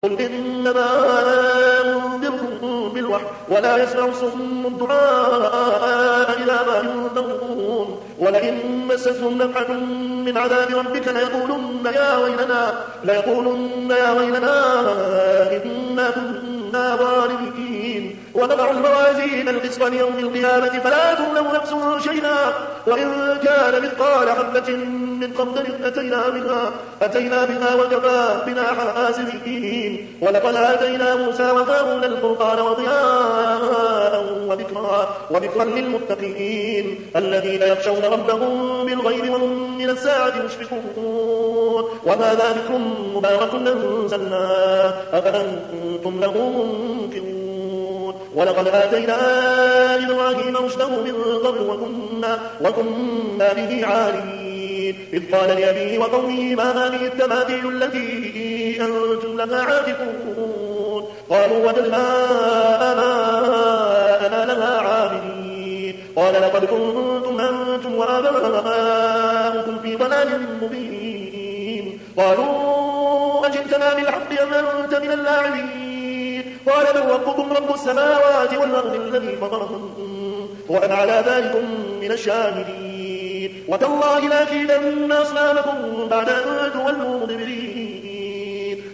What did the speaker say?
قل إنما أنذركم بالوحي ولا يسمع الصم الدعاء إذا ما ينذرون ولئن مستهم نفحة من عذاب ربك ليقولن يا ويلنا إنا كنا ظالمين ونضع الموازين القسط ليوم القيامة فلا تظلم نفس شيئا وإن كان مثقال حبة من خردل أتينا بها وكفى بنا حاسبين ولقد آتينا موسى وهارون الفرقان وضياء وذكرا للمتقين الذين يخشون ربهم بالغيب وهم من الساعة مشفقون وهذا ذكر مبارك أنزلناه أفأنتم له منكرون ولقد آتينا إبراهيم رشده من قبل وكنا به عالمين إذ قال لأبيه وقومه ما هذه التماثيل التي أنتم لها عاكفون قالوا وجدنا آباءنا لها عابدين قال لقد كنتم أنتم وآباؤكم في ضلال مبين قالوا أجئتنا بالحق أم أنت من اللاعبين قال بل ربكم رب السماوات والأرض الذي فطرهن وأنا على ذلكم من الشاهدين وتالله لأكيدن أصنامكم بعد أن